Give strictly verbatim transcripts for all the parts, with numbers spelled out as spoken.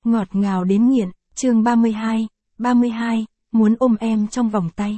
Ngọt ngào đến nghiện, chương ba mươi hai, ba mươi hai, muốn ôm em trong vòng tay.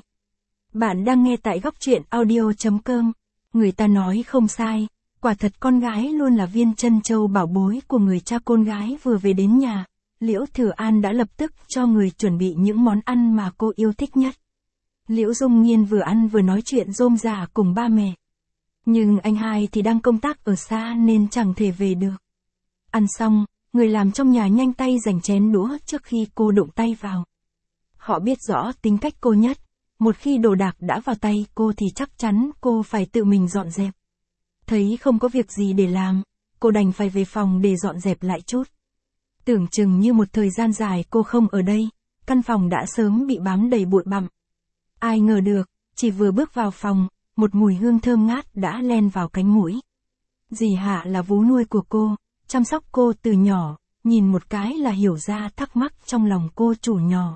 Bạn đang nghe tại góc truyện audio chấm com. Người ta nói không sai, quả thật con gái luôn là viên trân châu bảo bối của người cha. Con gái vừa về đến nhà, Liễu Thừa An đã lập tức cho người chuẩn bị những món ăn mà cô yêu thích nhất. Liễu Dung Nhiên vừa ăn vừa nói chuyện rôm rả cùng ba mẹ. Nhưng anh hai thì đang công tác ở xa nên chẳng thể về được. Ăn xong, người làm trong nhà nhanh tay giành chén đũa trước khi cô đụng tay vào. Họ biết rõ tính cách cô nhất, một khi đồ đạc đã vào tay cô thì chắc chắn cô phải tự mình dọn dẹp. Thấy không có việc gì để làm, cô đành phải về phòng để dọn dẹp lại chút. Tưởng chừng như một thời gian dài cô không ở đây, căn phòng đã sớm bị bám đầy bụi bặm. Ai ngờ được, chỉ vừa bước vào phòng, một mùi hương thơm ngát đã len vào cánh mũi. Dì Hạ là vú nuôi của cô, chăm sóc cô từ nhỏ, nhìn một cái là hiểu ra thắc mắc trong lòng cô chủ nhỏ.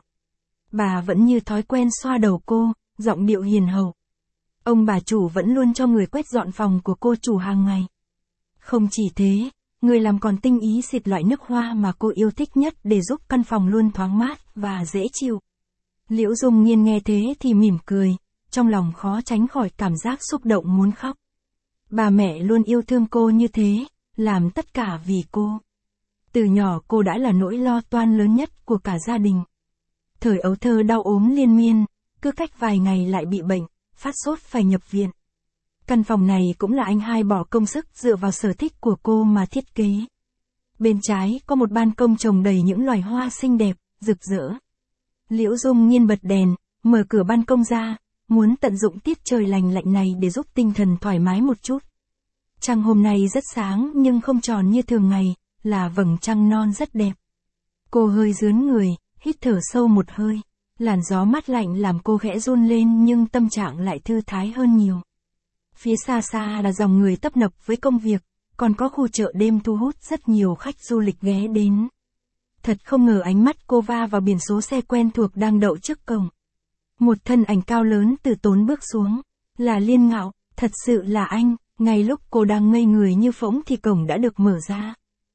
Bà vẫn như thói quen xoa đầu cô, giọng điệu hiền hậu. Ông bà chủ vẫn luôn cho người quét dọn phòng của cô chủ hàng ngày. Không chỉ thế, người làm còn tinh ý xịt loại nước hoa mà cô yêu thích nhất để giúp căn phòng luôn thoáng mát và dễ chịu. Liễu Dung Nhiên nghe thế thì mỉm cười, trong lòng khó tránh khỏi cảm giác xúc động muốn khóc. Bà mẹ luôn yêu thương cô như thế, làm tất cả vì cô. Từ nhỏ cô đã là nỗi lo toan lớn nhất của cả gia đình. Thời ấu thơ đau ốm liên miên, cứ cách vài ngày lại bị bệnh, phát sốt phải nhập viện. Căn phòng này cũng là anh hai bỏ công sức dựa vào sở thích của cô mà thiết kế. Bên trái có một ban công trồng đầy những loài hoa xinh đẹp, rực rỡ. Liễu Dung Nhiên bật đèn, mở cửa ban công ra, muốn tận dụng tiết trời lành lạnh này để giúp tinh thần thoải mái một chút. Trăng hôm nay rất sáng nhưng không tròn như thường ngày, là vầng trăng non rất đẹp. Cô hơi rướn người, hít thở sâu một hơi. Làn gió mát lạnh làm cô khẽ run lên nhưng tâm trạng lại thư thái hơn nhiều. Phía xa xa là dòng người tấp nập với công việc, còn có khu chợ đêm thu hút rất nhiều khách du lịch ghé đến. Thật không ngờ ánh mắt cô va vào biển số xe quen thuộc đang đậu trước cổng. Một thân ảnh cao lớn từ tốn bước xuống, là Liên Ngạo, thật sự là anh. Ngay lúc cô đang ngây người như phỗng thì cổng đã được mở ra.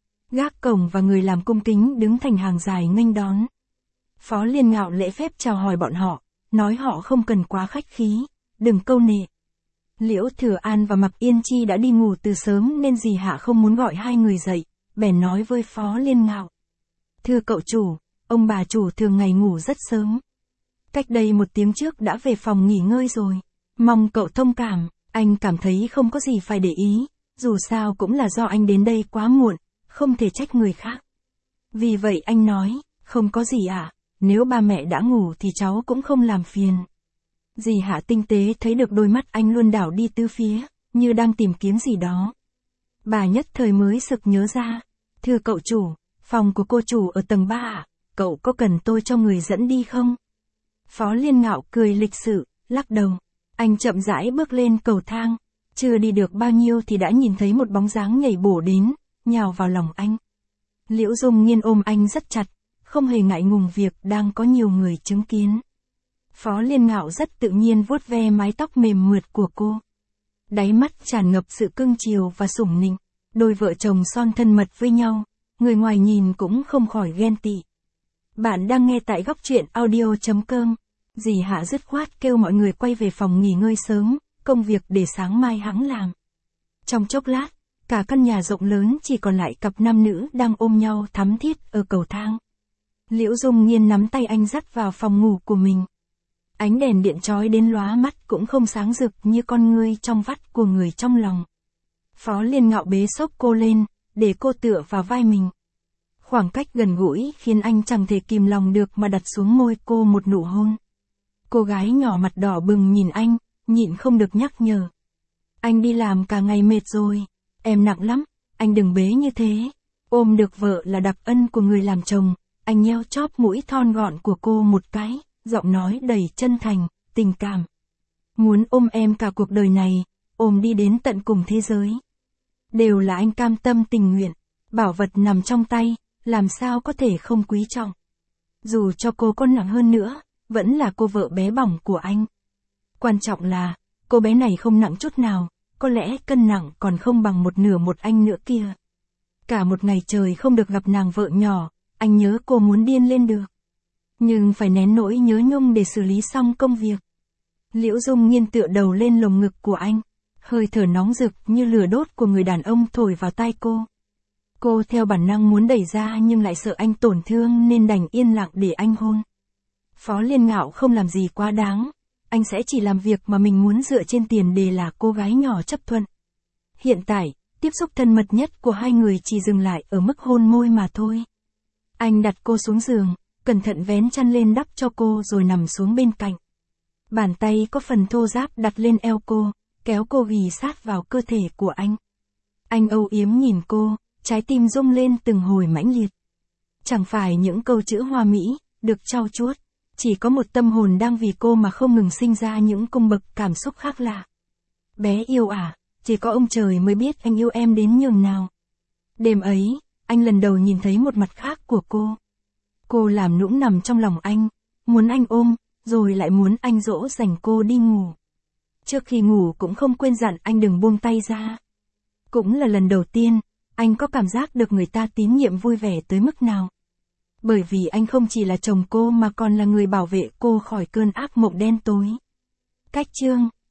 Gác cổng và người làm cung kính đứng thành hàng dài nghênh đón. Phó Liên Ngạo lễ phép chào hỏi bọn họ, nói họ không cần quá khách khí, đừng câu nệ. Liễu Thừa An và Mạc Yên Chi đã đi ngủ từ sớm nên dì Hạ không muốn gọi hai người dậy, bèn nói với Phó Liên Ngạo. Thưa cậu chủ, ông bà chủ thường ngày ngủ rất sớm. Cách đây một tiếng trước đã về phòng nghỉ ngơi rồi, mong cậu thông cảm. Anh cảm thấy không có gì phải để ý, dù sao cũng là do anh đến đây quá muộn, không thể trách người khác. Vì vậy anh nói, không có gì ạ, à, nếu ba mẹ đã ngủ thì cháu cũng không làm phiền. Dì Hạ tinh tế thấy được đôi mắt anh luôn đảo đi tứ phía, như đang tìm kiếm gì đó. Bà nhất thời mới sực nhớ ra, thưa cậu chủ, phòng của cô chủ ở tầng ba ạ, à, cậu có cần tôi cho người dẫn đi không? Phó Liên Ngạo cười lịch sự, lắc đầu. Anh chậm rãi bước lên cầu thang, chưa đi được bao nhiêu thì đã nhìn thấy một bóng dáng nhảy bổ đến, nhào vào lòng anh. Liễu Dung Nhiên ôm anh rất chặt, không hề ngại ngùng việc đang có nhiều người chứng kiến. Phó Liên Ngạo rất tự nhiên vuốt ve mái tóc mềm mượt của cô. Đáy mắt tràn ngập sự cưng chiều và sủng nịnh, đôi vợ chồng son thân mật với nhau, người ngoài nhìn cũng không khỏi ghen tị. Bạn đang nghe tại góc truyện audio chấm com. Dì Hạ dứt khoát kêu mọi người quay về phòng nghỉ ngơi sớm, công việc để sáng mai hẵng làm. Trong chốc lát, cả căn nhà rộng lớn chỉ còn lại cặp nam nữ đang ôm nhau thắm thiết ở cầu thang. Liễu Dung Nhiên nắm tay anh dắt vào phòng ngủ của mình. Ánh đèn điện chói đến lóa mắt cũng không sáng rực như con ngươi trong vắt của người trong lòng. Phó Liên Ngạo bế xốc cô lên, để cô tựa vào vai mình. Khoảng cách gần gũi khiến anh chẳng thể kìm lòng được mà đặt xuống môi cô một nụ hôn. Cô gái nhỏ mặt đỏ bừng nhìn anh, nhịn không được nhắc nhở. Anh đi làm cả ngày mệt rồi, em nặng lắm, anh đừng bế như thế. Ôm được vợ là đặc ân của người làm chồng, anh nheo chóp mũi thon gọn của cô một cái, giọng nói đầy chân thành, tình cảm. Muốn ôm em cả cuộc đời này, ôm đi đến tận cùng thế giới. Đều là anh cam tâm tình nguyện, bảo vật nằm trong tay, làm sao có thể không quý trọng. Dù cho cô có nặng hơn nữa, vẫn là cô vợ bé bỏng của anh. Quan trọng là, cô bé này không nặng chút nào, có lẽ cân nặng còn không bằng một nửa một anh nữa kia. Cả một ngày trời không được gặp nàng vợ nhỏ, anh nhớ cô muốn điên lên được. Nhưng phải nén nỗi nhớ nhung để xử lý xong công việc. Liễu Dung Nhiên tựa đầu lên lồng ngực của anh. Hơi thở nóng rực như lửa đốt của người đàn ông thổi vào tai cô. Cô theo bản năng muốn đẩy ra nhưng lại sợ anh tổn thương nên đành yên lặng để anh hôn. Phó Liên Ngạo không làm gì quá đáng. Anh sẽ chỉ làm việc mà mình muốn dựa trên tiền đề là cô gái nhỏ chấp thuận. Hiện tại, tiếp xúc thân mật nhất của hai người chỉ dừng lại ở mức hôn môi mà thôi. Anh đặt cô xuống giường, cẩn thận vén chăn lên đắp cho cô rồi nằm xuống bên cạnh. Bàn tay có phần thô ráp đặt lên eo cô, kéo cô ghì sát vào cơ thể của anh. Anh âu yếm nhìn cô, trái tim rung lên từng hồi mãnh liệt. Chẳng phải những câu chữ hoa mỹ, được trau chuốt, chỉ có một tâm hồn đang vì cô mà không ngừng sinh ra những cung bậc cảm xúc khác lạ. Bé yêu à, chỉ có ông trời mới biết anh yêu em đến nhường nào. Đêm ấy, anh lần đầu nhìn thấy một mặt khác của cô. Cô làm nũng nằm trong lòng anh, muốn anh ôm, rồi lại muốn anh dỗ dành cô đi ngủ. Trước khi ngủ cũng không quên dặn anh đừng buông tay ra. Cũng là lần đầu tiên, anh có cảm giác được người ta tín nhiệm vui vẻ tới mức nào. Bởi vì anh không chỉ là chồng cô mà còn là người bảo vệ cô khỏi cơn ác mộng đen tối. Cách chương